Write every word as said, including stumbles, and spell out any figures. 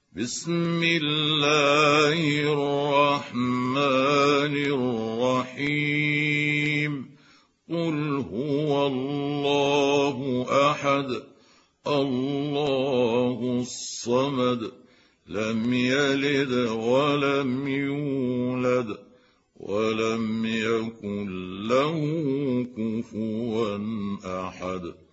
بسم الله الرحمن الرحيم قل هو الله أحد الله الصمد لم يلد ولم يولد ولم يكن له كفوا أحد